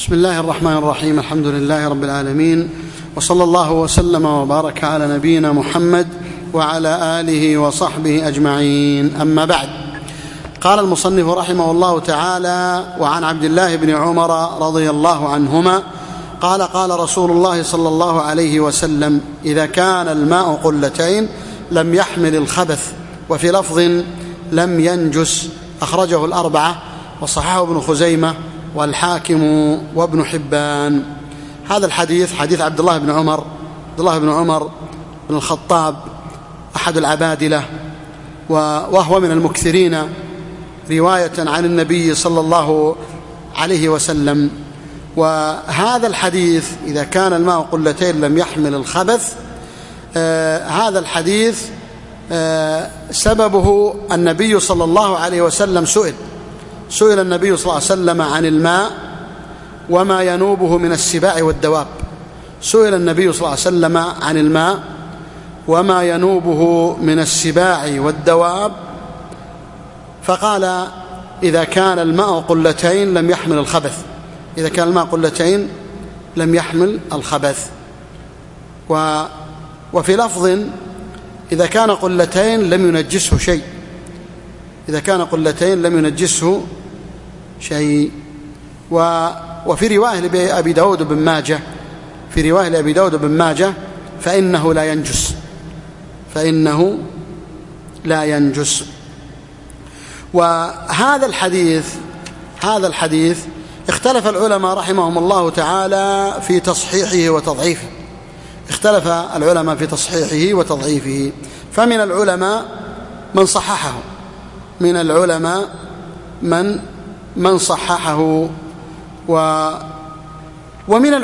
بسم الله الرحمن الرحيم. الحمد لله رب العالمين، وصلى الله وسلم وبارك على نبينا محمد وعلى آله وصحبه أجمعين. أما بعد، قال المصنف رحمه الله تعالى: وعن عبد الله بن عمر رضي الله عنهما قال: قال رسول الله صلى الله عليه وسلم: إذا كان الماء قلتين لم يحمل الخبث، وفي لفظ لم ينجس. أخرجه الأربعة وصححه ابن خزيمة والحاكم وابن حبان. هذا الحديث حديث عبد الله بن عمر بن الخطاب، أحد العبادلة، وهو من المكثرين رواية عن النبي صلى الله عليه وسلم. وهذا الحديث إذا كان الماء قلتين لم يحمل الخبث، هذا الحديث سببه النبي صلى الله عليه وسلم سئل النبي صلى الله عليه وسلم عن الماء وما ينوبه من السباع والدواب. سئل النبي صلى الله عليه وسلم عن الماء وما ينوبه من السباع والدواب، فقال: إذا كان الماء قلتين لم يحمل الخبث. إذا كان الماء قلتين لم يحمل الخبث. وفي لفظ: إذا كان قلتين لم ينجسه شيء. إذا كان قلتين لم ينجسه شيء. وفي رواية لأبي داود بن ماجه فإنه لا ينجس. وهذا الحديث اختلف العلماء رحمهم الله تعالى في تصحيحه وتضعيفه. فمن العلماء من صححه، من صححه، ومن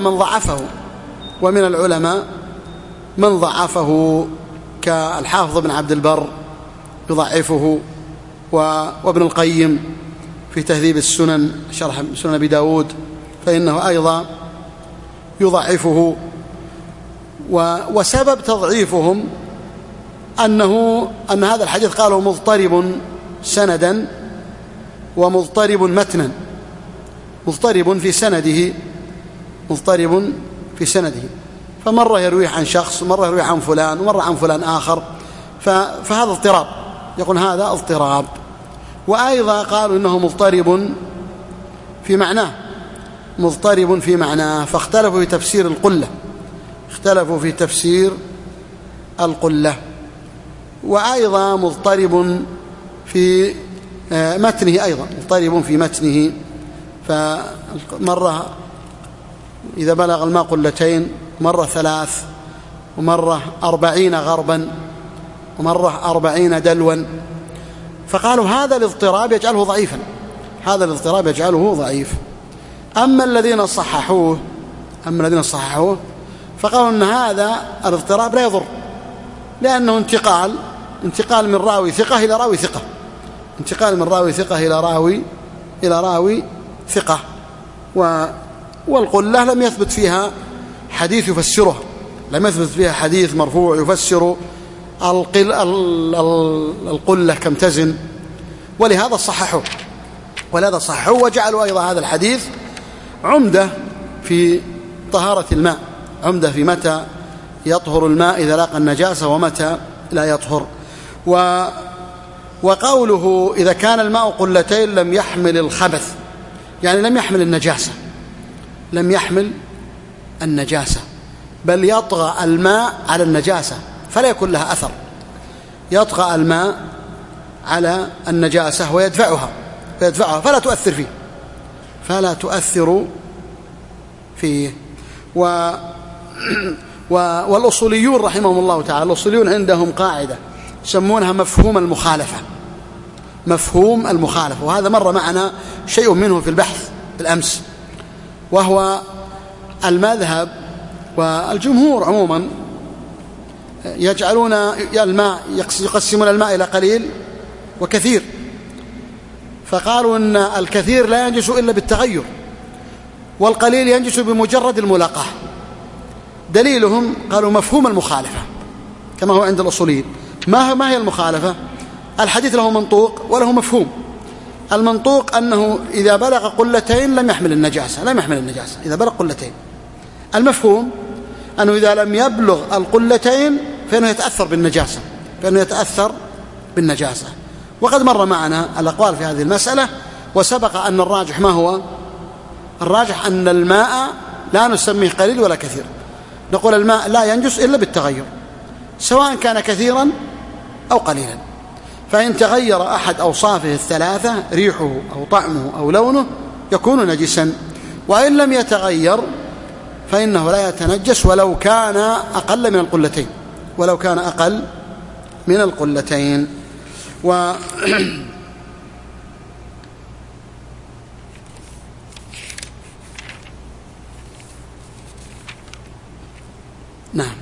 العلماء من ضعفه، كالحافظ بن عبد البر يضعفه، وابن القيم في تهذيب السنن شرح سنن أبي داود فإنه أيضا يضعفه. وسبب تضعيفهم أن هذا الحديث قالوا مضطرب سندا ومضطرب متنا، مضطرب في سنده، فمرة يرويه عن شخص، مرة يرويه عن فلان، ومرة عن فلان آخر، فهذا اضطراب، يقول هذا اضطراب. وأيضا قالوا إنه مضطرب في معناه، فاختلفوا في تفسير القلة. وأيضا مضطرب في متنه، فمرة إذا بلغ الماء قلتين، مرة 3، ومرة 40 غربا، ومرة 40 دلوا. فقالوا هذا الاضطراب يجعله ضعيف. أما الذين صححوه فقالوا أن هذا الاضطراب لا يضر، لأنه انتقال من راوي ثقة إلى راوي ثقة، إلى راوي ثقة. والقلة لم يثبت فيها حديث يفسره، لم يثبت فيها حديث مرفوع يفسر القلة كم تزن، ولهذا صححوا وجعلوا أيضا هذا الحديث عمدة في طهارة الماء، عمدة في متى يطهر الماء إذا لاقى النجاسة ومتى لا يطهر. وقوله إذا كان الماء قلتين لم يحمل الخبث، يعني لم يحمل النجاسة، بل يطغى الماء على النجاسة فلا يكون لها أثر. يطغى الماء على النجاسة ويدفعها فلا تؤثر فيه. والأصوليون رحمهم الله تعالى، الأصوليون عندهم قاعدة يسمونها مفهوم المخالفة، وهذا مر معنا شيء منه في البحث بالأمس. وهو المذهب والجمهور عموما يجعلون يقسمون الماء إلى قليل وكثير، فقالوا أن الكثير لا ينجس إلا بالتغير، والقليل ينجس بمجرد الملاقاة. دليلهم قالوا مفهوم المخالفة كما هو عند الأصوليين. ما هي المخالفة؟ الحديث له منطوق وله مفهوم. المنطوق أنه إذا بلغ قلتين لم يحمل النجاسة، إذا بلغ قلتين. المفهوم أنه إذا لم يبلغ القلتين فإنه يتأثر بالنجاسة. وقد مر معنا الأقوال في هذه المسألة، وسبق أن الراجح ما هو؟ الراجح أن الماء لا نسميه قليل ولا كثير، نقول الماء لا ينجس إلا بالتغير، سواء كان كثيرا أو قليلا. فإن تغير أحد أوصافه الثلاثة، ريحه أو طعمه أو لونه، يكون نجسا. وإن لم يتغير فإنه لا يتنجس ولو كان أقل من القلتين. نعم.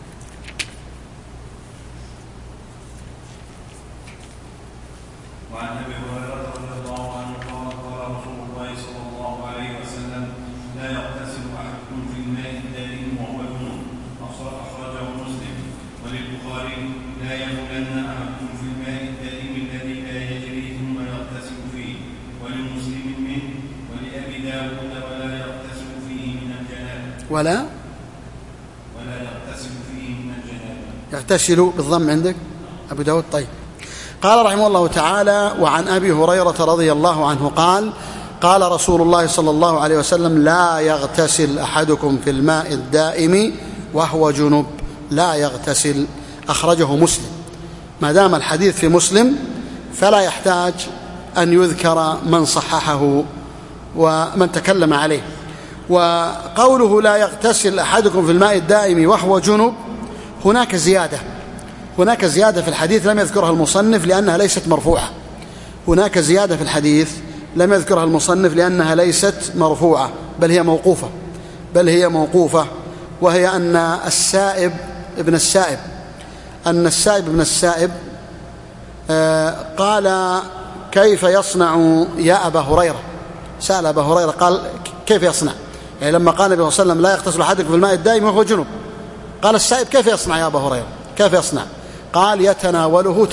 وعن ابي هريره رضي الله عنه قال قال رسول الله صلى الله عليه وسلم لا يغتسل احدكم في الماء الدائم وهو جنوب، اخرجه مسلم. وللبخاري لا يبولن احدكم في الماء الدائم الذي لا يجري ثم يغتسل فيه. ولمسلم منه. ولابي داود ولا يغتسل فيه من الجنابه يغتسل بالضم عندك أبو داود. طيب. قال رحمه الله تعالى: وعن أبي هريرة رضي الله عنه قال قال رسول الله صلى الله عليه وسلم لا يغتسل أحدكم في الماء الدائم وهو جنب. لا يغتسل، أخرجه مسلم. ما دام الحديث في مسلم فلا يحتاج أن يذكر من صححه ومن تكلم عليه. وقوله لا يغتسل أحدكم في الماء الدائم وهو جنب، هناك زيادة في الحديث لم يذكرها المصنف لأنها ليست مرفوعة. هناك زيادة في الحديث لم يذكرها المصنف لأنها ليست مرفوعة، بل هي موقوفة. وهي أن السائب ابن السائب قال: كيف يصنع يا أبا هريرة؟ سأل أبا هريرة قال: كيف يصنع؟ يعني لما قال النبي صلى الله عليه وسلم لا يغتسل أحدكم في الماء الدائم وهو جنب، قال السائب: كيف يصنع يا أبا هريرة؟ كيف يصنع؟ قال: يتناوله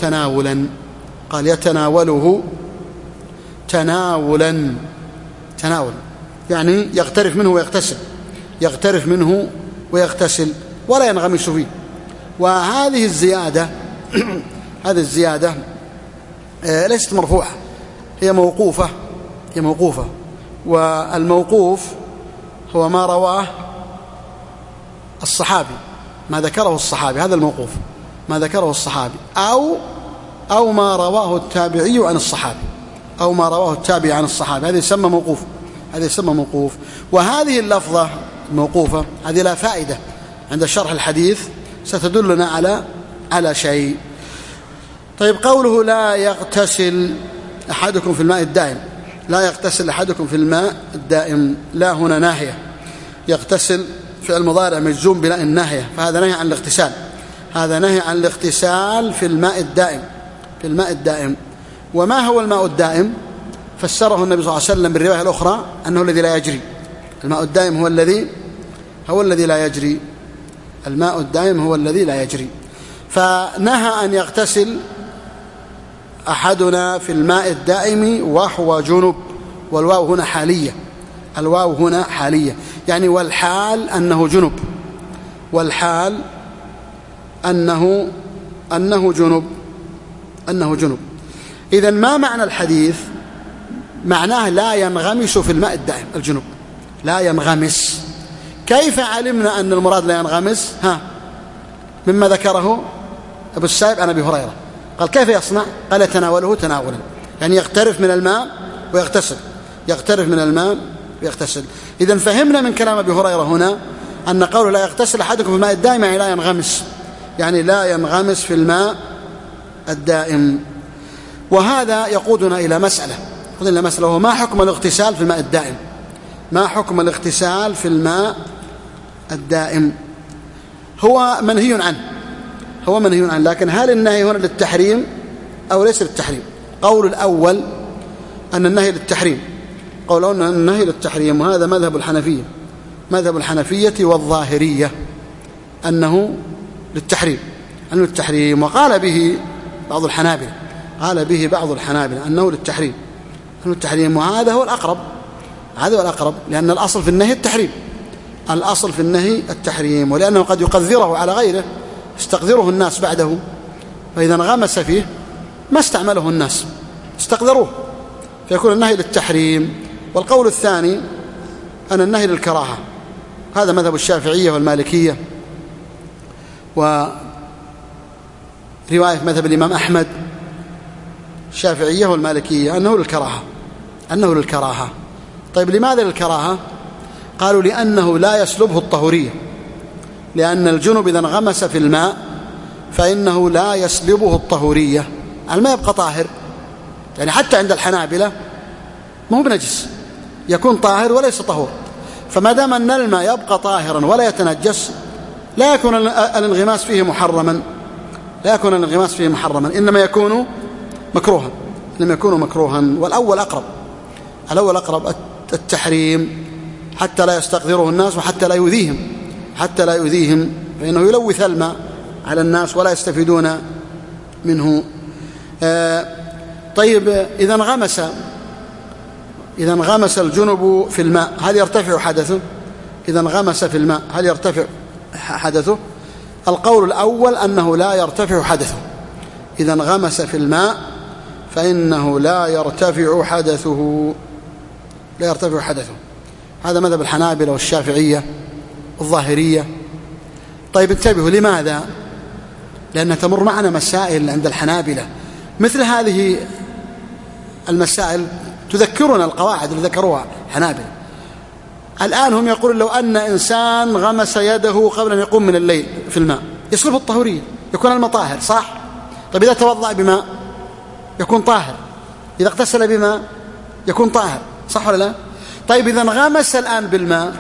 تناولا، يعني يغترف منه ويغتسل ولا ينغمس فيه. وهذه الزيادة هذه الزيادة ليست مرفوعة، هي موقوفة. والموقوف هو ما رواه الصحابي، ما ذكره الصحابي، هذا الموقوف، ما ذكره الصحابي، أو ما رواه التابعي عن الصحابي، هذا يسمى موقوف. وهذه اللفظة الموقوفة هذه لا فائدة عند شرح الحديث، ستدلنا على شيء. طيب، قوله لا يغتسل أحدكم في الماء الدائم، لا يغتسل أحدكم في الماء الدائم، لا هنا ناهية. يغتسل فعل مضارع مجزوم بلا الناهية، فهذا نهي عن الاغتسال في الماء الدائم. وما هو الماء الدائم؟ فسره النبي صلى الله عليه وسلم بالرواية الأخرى أنه الذي لا يجري. الماء الدائم هو الذي لا يجري. الماء الدائم هو الذي لا يجري. فنهى أن يغتسل أحدنا في الماء الدائم وهو جنب، والواو هنا حالية، يعني والحال أنه جنب. إذن ما معنى الحديث؟ معناه لا ينغمس في الماء الدائم، الجنب لا ينغمس. كيف علمنا أن المراد لا ينغمس؟ مما ذكره أبو السائب عن أبي هريرة، قال: كيف يصنع؟ قال: يتناوله تناولا، يعني يغترف من الماء ويغتسل. إذن فهمنا من كلام أبي هريرة هنا أن قوله لا يغتسل أحدكم في الماء الدائم يعني لا ينغمس في الماء الدائم. وهذا يقودنا إلى مسألة، وهو ما حكم الاغتسال في الماء الدائم؟ هو منهي عنه، لكن هل النهي هنا للتحريم أو ليس للتحريم؟ قول الأول أن النهي للتحريم، وهذا مذهب الحنفية والظاهرية أنه للتحريم. وقال به بعض الحنابلة أنه للتحريم، التحريم، وهذا هو الأقرب، هذا هو الأقرب، لأن الأصل في النهي التحريم، الأصل في النهي التحريم، ولأنه قد يقذره على غيره يستقذره الناس بعده، فإذا انغمس فيه ما استعمله الناس استقذروه، فيكون النهي للتحريم. والقول الثاني أن النهي للكراهة، هذا مذهب الشافعية والمالكية، ورواية مذهب الإمام أحمد الشافعية والمالكية أنه للكراهة، أنه للكراهة. طيب لماذا للكراهة؟ قالوا لأنه لا يسلبه الطهورية، لأن الجنب إذا انغمس في الماء فإنه لا يسلبه الطهورية، الماء يبقى طاهر، يعني حتى عند الحنابلة ما هو بنجس، يكون طاهر وليس طهور، فما دام أن الماء يبقى طاهرا ولا يتنجس لا يكون الانغماس فيه محرما، لا يكون الانغماس فيه محرما، إنما يكون مكروها، إنما يكون مكروها. والأول أقرب، الأول أقرب التحريم حتى لا يستقذره الناس وحتى لا يؤذيهم، حتى لا يؤذيهم، فإنه يلوث الماء على الناس ولا يستفيدون منه. طيب إذا انغمس الجنب في الماء هل يرتفع حدثه؟ إذا انغمس في الماء هل يرتفع حدثه؟ القول الأول أنه لا يرتفع حدثه، إذا انغمس في الماء فإنه لا يرتفع حدثه، لا يرتفع حدثه، هذا مذهب الحنابلة والشافعية والظاهرية. طيب انتبهوا، لماذا؟ لأن تمر معنا مسائل عند الحنابلة مثل هذه المسائل تذكرنا القواعد اللي ذكروها الحنابلة. الآن هم يقولون لو أن إنسان غمس يده قبل أن يقوم من الليل في الماء يسلبه الطهورية، يكون الماء طاهر، صح؟ طيب إذا توضأ بماء يكون طاهر، إذا اغتسل بماء يكون طاهر، صح ولا لا؟ طيب إذا انغمس الآن بالماء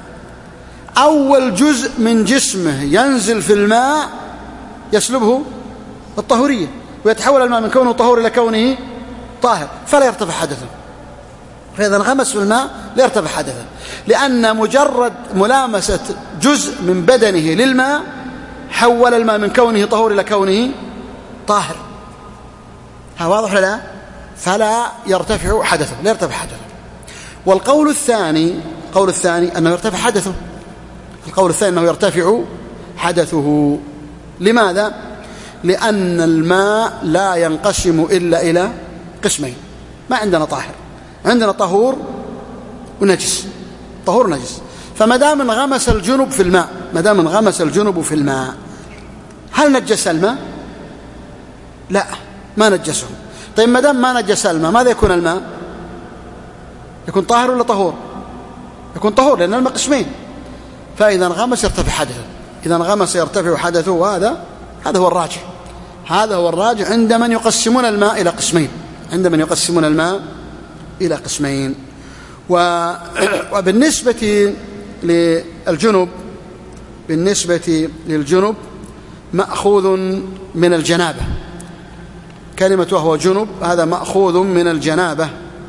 أول جزء من جسمه ينزل في الماء يسلبه الطهورية، ويتحول الماء من كونه طهور إلى كونه طاهر، فلا يرتفع حدثه. فإذا انغمس في الماء لا يرتفع حدثه، لأن مجرد ملامسة جزء من بدنه للماء حول الماء من كونه طهور إلى كونه طاهر، ها واضح ولا لا؟ فلا يرتفع حدثه، لا يرتفع حدثه. والقول الثاني، القول الثاني أنه يرتفع حدثه، القول الثاني أنه يرتفع حدثه. لماذا؟ لأن الماء لا ينقسم إلا إلى قسمين، ما عندنا طاهر، عندنا طهور ونجس، طهور نجس. فما دام انغمس الجنب في الماء، ما دام انغمس الجنب في الماء هل نجس الماء؟ لا، ما نجسه. طيب ما دام ما نجس الماء ماذا يكون الماء؟ يكون طاهر ولا طهور؟ يكون طهور، لأن الماء قسمين، فإذا انغمس يرتفع حدثه، إذا انغمس يرتفع حدثه، وهذا هو الراجح، هذا هو الراجح عند من يقسمون الماء إلى قسمين، عند من يقسمون الماء إلى قسمين. وبالنسبة للجنب، بالنسبة للجنب مأخوذ من الجنابة، كلمة وهو جنب هذا مأخوذ من الجنابة،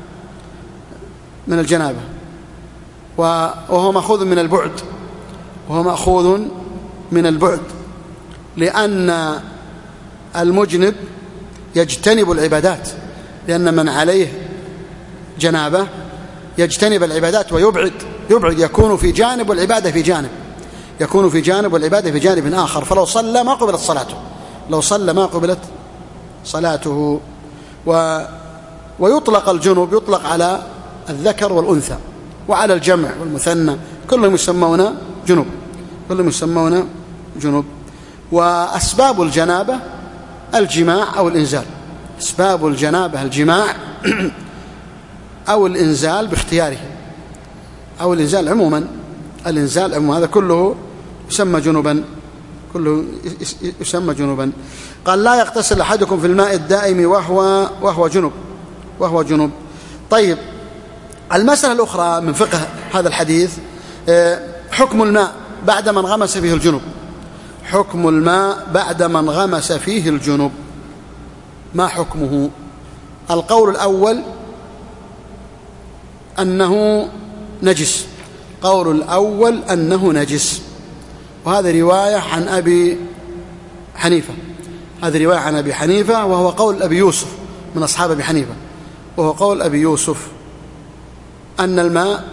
من الجنابة، وهو مأخوذ من البعد، وهو مأخوذ من البعد، لأن المجنب يجتنب العبادات، لأن من عليه جنابة يجتنب العبادات ويبعد، يكون في جانب والعبادة في جانب، يكون في جانب والعبادة في جانب آخر، فلو صلى ما قبلت صلاته، لو صلى ما قبلت صلاته. ويطلق الجنب يطلق على الذكر والأنثى وعلى الجمع والمثنى، كلهم يسمون جنب، كلهم يسمون جنب. وأسباب الجنابة الجماع أو الإنزال، أسباب الجنابة الجماع أو الإنزال باختياره، أو الإنزال عموما، الإنزال عموما، هذا كله يسمى جنبا، كله يسمى جنبا. قال لا يغتسل أحدكم في الماء الدائم وهو جنب، وهو جنب. طيب المسألة الأخرى من فقه هذا الحديث حكم الماء بعد من غمس فيه الجنب، حكم الماء بعد من غمس فيه الجنب ما حكمه؟ القول الأول أنه نجس، قول الأول أنه نجس، وهذا رواية عن أبي حنيفة، هذه رواية عن أبي حنيفة، وهو قول أبي يوسف من أصحاب أبي حنيفة، وهو قول أبي يوسف أن الماء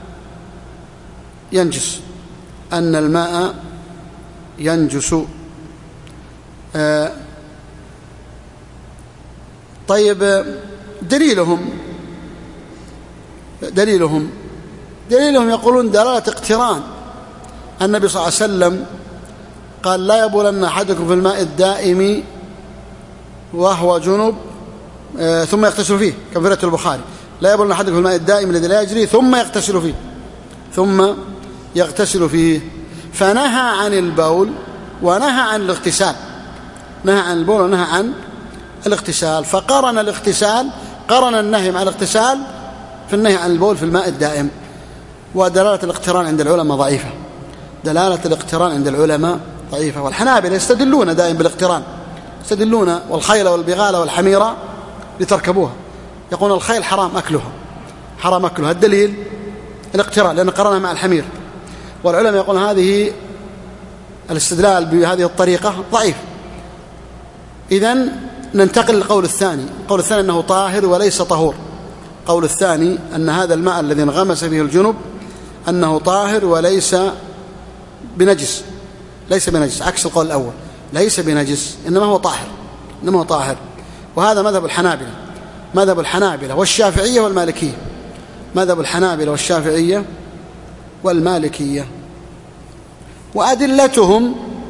ينجس، أن الماء ينجس. طيب دليلهم يقولون دلالة اقتران. النبي صلى الله عليه وسلم قال لا يبولن أحدكم في الماء الدائم وهو جنب ثم يغتسل فيه، كما في رواية البخاري لا يبولن أحدكم في الماء الدائم الذي لا يجري ثم يغتسل فيه، فنهى عن البول ونهى عن الاغتسال، نهى عن البول ونهى عن الاغتسال، فقرن النهي مع الاغتسال في النهي عن البول في الماء الدائم. ودلالة الاقتران عند العلماء ضعيفة، دلالة الاقتران عند العلماء ضعيفة. والحنابلة يستدلون دائما بالاقتران، يستدلون والخيل والبغال والحميرة لتركبوها، يقول الخيل حرام أكلها، الدليل الاقتران لأن قرنها مع الحمير. والعلماء يقول هذه الاستدلال بهذه الطريقة ضعيف. إذن ننتقل للقول الثاني. القول الثاني أنه طاهر وليس طهور. القول الثاني أن هذا الماء الذي انغمس فيه الجنب أنه طاهر وليس بنجس، عكس القول الأول، ليس بنجس إنما هو طاهر. وهذا مذهب الحنابلة والشافعية والمالكية. وأدلتهم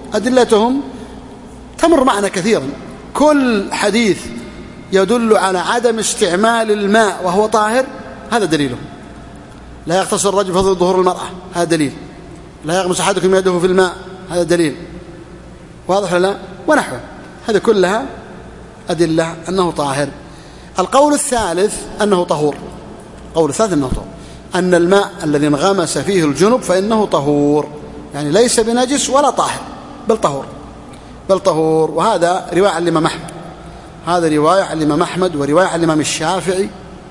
تمر معنا كثيرا. كل حديث يدل على عدم استعمال الماء وهو طاهر هذا دليله. لا يغتسل الرجل في ظهور المرأة هذا دليل، لا يغمس أحدكم يده في الماء هذا دليل، واضح لا؟ ونحوه، هذه كلها أدلة أنه طاهر. القول الثالث أنه طهور. أن الماء الذي انغمس فيه الجنب فإنه طهور، يعني ليس بنجس ولا طاهر بل طهور. وهذا رواية عن الإمام أحمد، ورواية عن الإمام الشافعي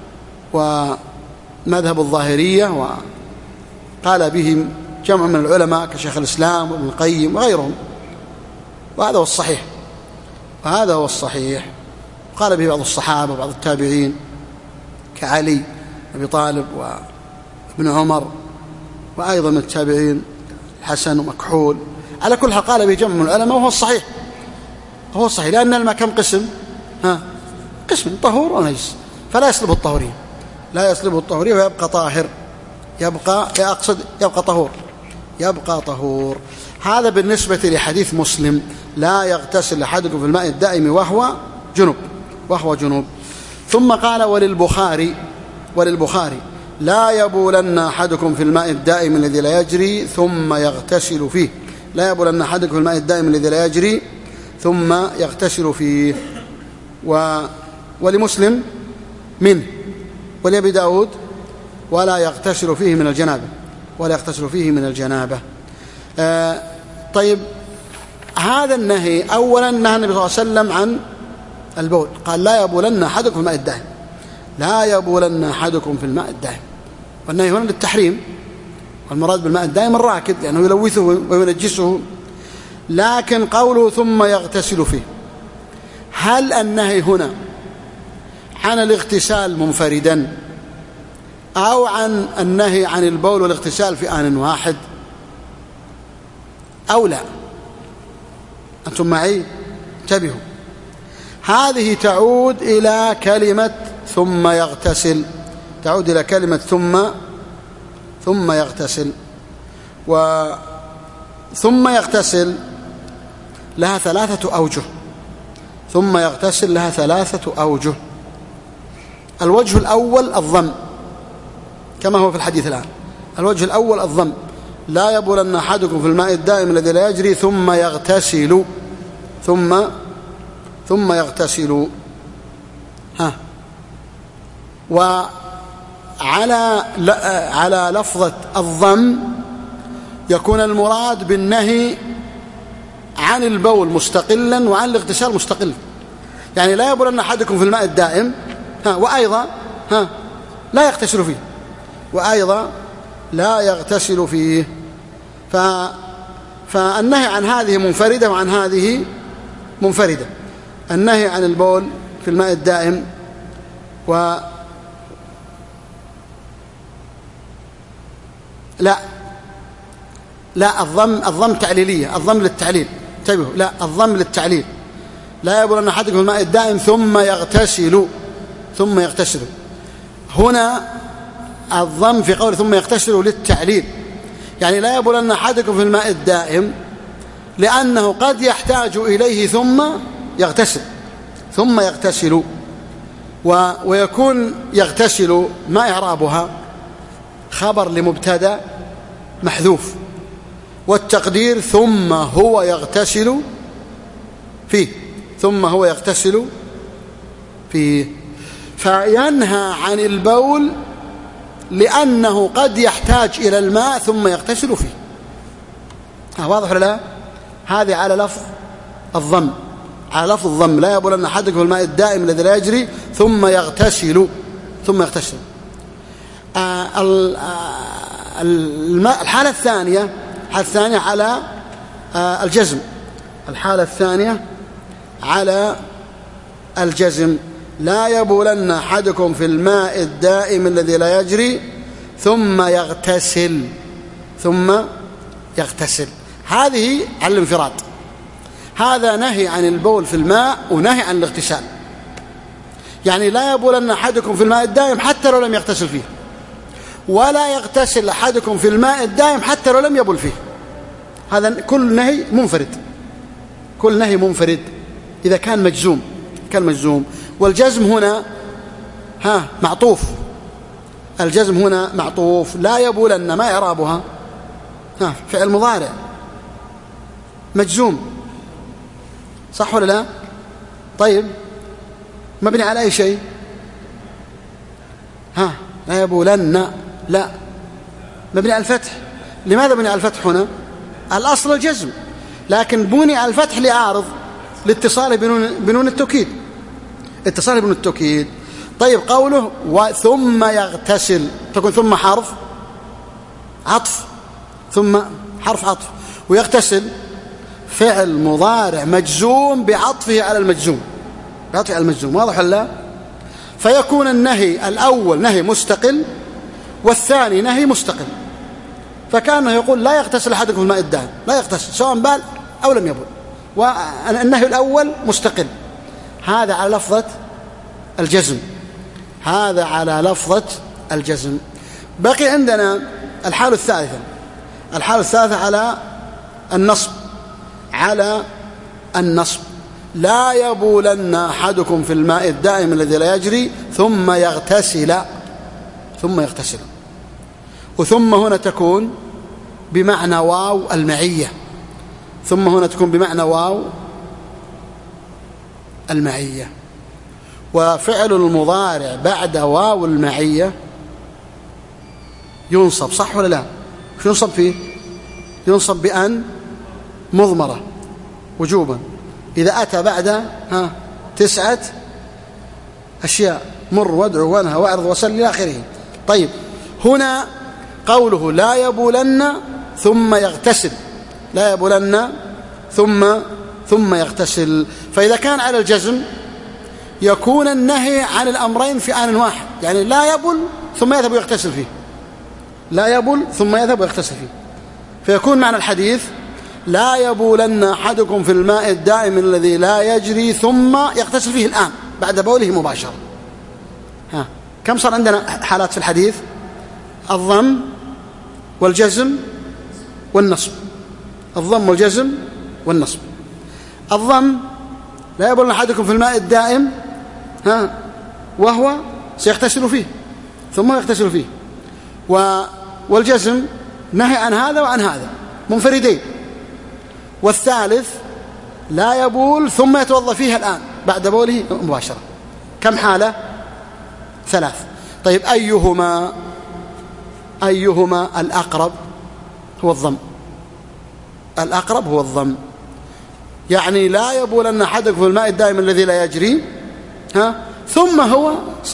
ومذهب الظاهرية، وقال بهم جمع من العلماء كشيخ الإسلام وابن القيم وغيرهم، وهذا هو الصحيح. قال به بعض الصحابة وبعض التابعين كعلي أبي طالب وابن عمر، وأيضا من التابعين الحسن ومكحول. على كل حال قال به جمع من العلماء وهو الصحيح، لأن الماء كم قسم؟ قسم طهور ونجس، فلا يسلب الطهورية ويبقى طاهر، يبقى طهور. هذا بالنسبة لحديث مسلم لا يغتسل أحدكم في الماء الدائم وهو جنوب. ثم قال وللبخاري لا يبولن أحدكم في الماء الدائم الذي لا يجري ثم يغتسل فيه، لا يبولن أحدكم في الماء الدائم الذي لا يجري ثم يغتسل فيه. ولمسلم منه، ولأبي داود ولا يغتسل فيه من الجنابة. طيب، هذا النهي أولا نهى النبي صلى الله عليه وسلم عن البول، قال لا يبولن أحدكم في الماء الدائم، والنهي هنا للتحريم، والمراد بالماء الدائم الراكد لأنه يلوثه وينجسه. لكن قوله ثم يغتسل فيه، هل النهي هنا عن الاغتسال منفردا أو عن النهي عن البول والاغتسال في آن واحد أو لا؟ أنتم معي؟ انتبهوا، هذه تعود إلى كلمة ثم يغتسل، ثم يغتسل. وثم يغتسل لها ثلاثة أوجه. الوجه الأول الضم كما هو في الحديث الآن، الوجه الأول الضم، لا يبولن أحدكم في الماء الدائم الذي لا يجري ثم يغتسل. وعلى لفظة الضم يكون المراد بالنهي عن البول مستقلا وعن الاغتسال مستقلا، يعني لا يبولن أحدكم في الماء الدائم وأيضا لا يغتسل فيه، فالنهي عن هذه منفردة وعن هذه منفردة. النهي عن البول في الماء الدائم لا الضم تعليلية، الضم للتعليل، انتبهوا، لا الضم للتعليل. لا يبولن أحدكم في الماء الدائم ثم يغتسل. هنا الضم في قول ثم يغتسل للتعليل، يعني لا يبولن أحدكم في الماء الدائم لأنه قد يحتاج إليه ثم يغتسل. ويكون يغتسل ما إعرابها؟ خبر لمبتدأ محذوف، والتقدير ثم هو يغتسل فيه، فينهى عن البول لأنه قد يحتاج إلى الماء ثم يغتسل فيه. واضح ولا لا؟ هذه على لفظ الضم، لا يبولن أحدكم في الماء الدائم الذي لا يجري ثم يغتسل. الحالة الثانية على الجزم. على الجزم، لا يبولن أحدكم في الماء الدائم الذي لا يجري ثم يغتسل. هذه على الانفراد، هذا نهي عن البول في الماء ونهي عن الاغتسال. يعني لا يبولن أحدكم في الماء الدائم حتى لو لم يغتسل فيه، ولا يغتسل أحدكم في الماء الدائم حتى لو لم يبل فيه. هذا كل نهي منفرد إذا كان مجزوم. والجزم هنا معطوف. لا يبولن ما إعرابها؟ فعل مضارع مجزوم، صح ولا لا؟ طيب مبني على أي شيء؟ لا يبولن، لا مبني على الفتح. لماذا بني على الفتح هنا؟ الأصل الجزم، لكن بني على الفتح لعارض لاتصال بنون التوكيد، طيب قوله ثم يغتسل، تكون ثم حرف عطف، ويغتسل فعل مضارع مجزوم بعطفه على المجزوم، واضح ولا لا؟ فيكون النهي الأول نهي مستقل والثاني نهي مستقل، فكأنه يقول لا يغتسل أحدكم في الماء الدائم، لا يغتسل سواء بال أو لم يبل، والنهي الأول مستقل. هذا على لفظة الجزم. بقي عندنا الحالة الثالثة على النصب. لا يبولن أحدكم في الماء الدائم الذي لا يجري ثم يغتسل. وثم هنا تكون بمعنى واو المعية، وفعل المضارع بعد واو المعية ينصب، صح ولا لا؟ شو ينصب فيه؟ ينصب بأن مضمرة وجوبا إذا أتى بعد 9 أشياء: مر وادعو وانهى واعرض وسل إلى آخره. طيب هنا قوله لا يبولن ثم يغتسل، ثم يغتسل، فإذا كان على الجزم يكون النهي عن الأمرين في آن واحد، يعني لا يبل ثم يذهب ويغتسل فيه، فيكون معنى الحديث لا يبولن أحدكم في الماء الدائم الذي لا يجري ثم يغتسل فيه الآن بعد بوله مباشرة. كم صار عندنا حالات في الحديث؟ الضم والجزم والنصب. الضم لا يبولن أحدكم في الماء الدائم وهو سيغتسل فيه ثم يغتسل فيه. والجزم نهي عن هذا وعن هذا منفردين. والثالث لا يبول ثم يتوضأ فيها الآن بعد بوله مباشرة. كم حالة؟ 3. طيب أيهما الأقرب؟ هو الضم. يعني لا يبولن أحدكم في الماء الدائم الذي لا يجري ثم هو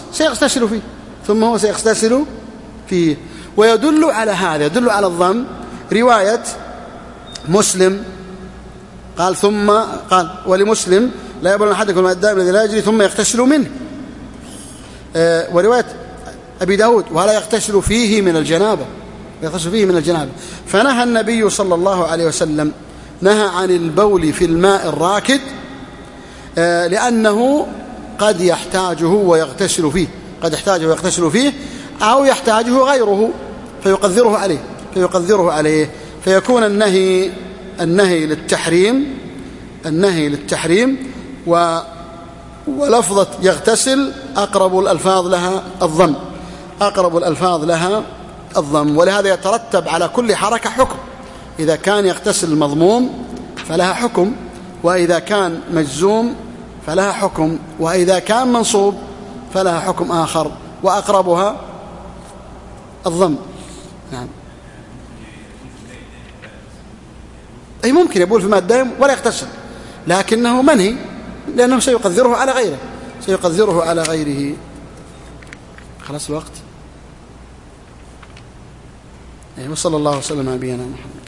سيغتسل فيه. ويدل على هذا، يدل على الضم رواية مسلم قال ولمسلم لا يبولن أحدكم في الماء الدائم الذي لا يجري ثم يغتسل منه. ورواية أبي داود ولا يغتسل فيه من الجنابة، ويغتسل فيه من الجنابة. فنهى النبي صلى الله عليه وسلم نهى عن البول في الماء الراكد لأنه قد يحتاجه ويغتسل فيه، قد يحتاجه ويغتسل فيه، أو يحتاجه غيره فيقذره عليه، فيكون النهي للتحريم ولفظة يغتسل أقرب الألفاظ لها الضم، ولهذا يترتب على كل حركة حكم. إذا كان يغتسل مضموم فلها حكم، وإذا كان مجزوم فلها حكم، وإذا كان منصوب فلها حكم آخر، وأقربها الضم. نعم. أي ممكن يبول في ماء الدائم ولا يغتسل، لكنه منهي لأنه سيقذره على غيره. خلاص الوقت. وصلى الله وسلم على نبينا محمد.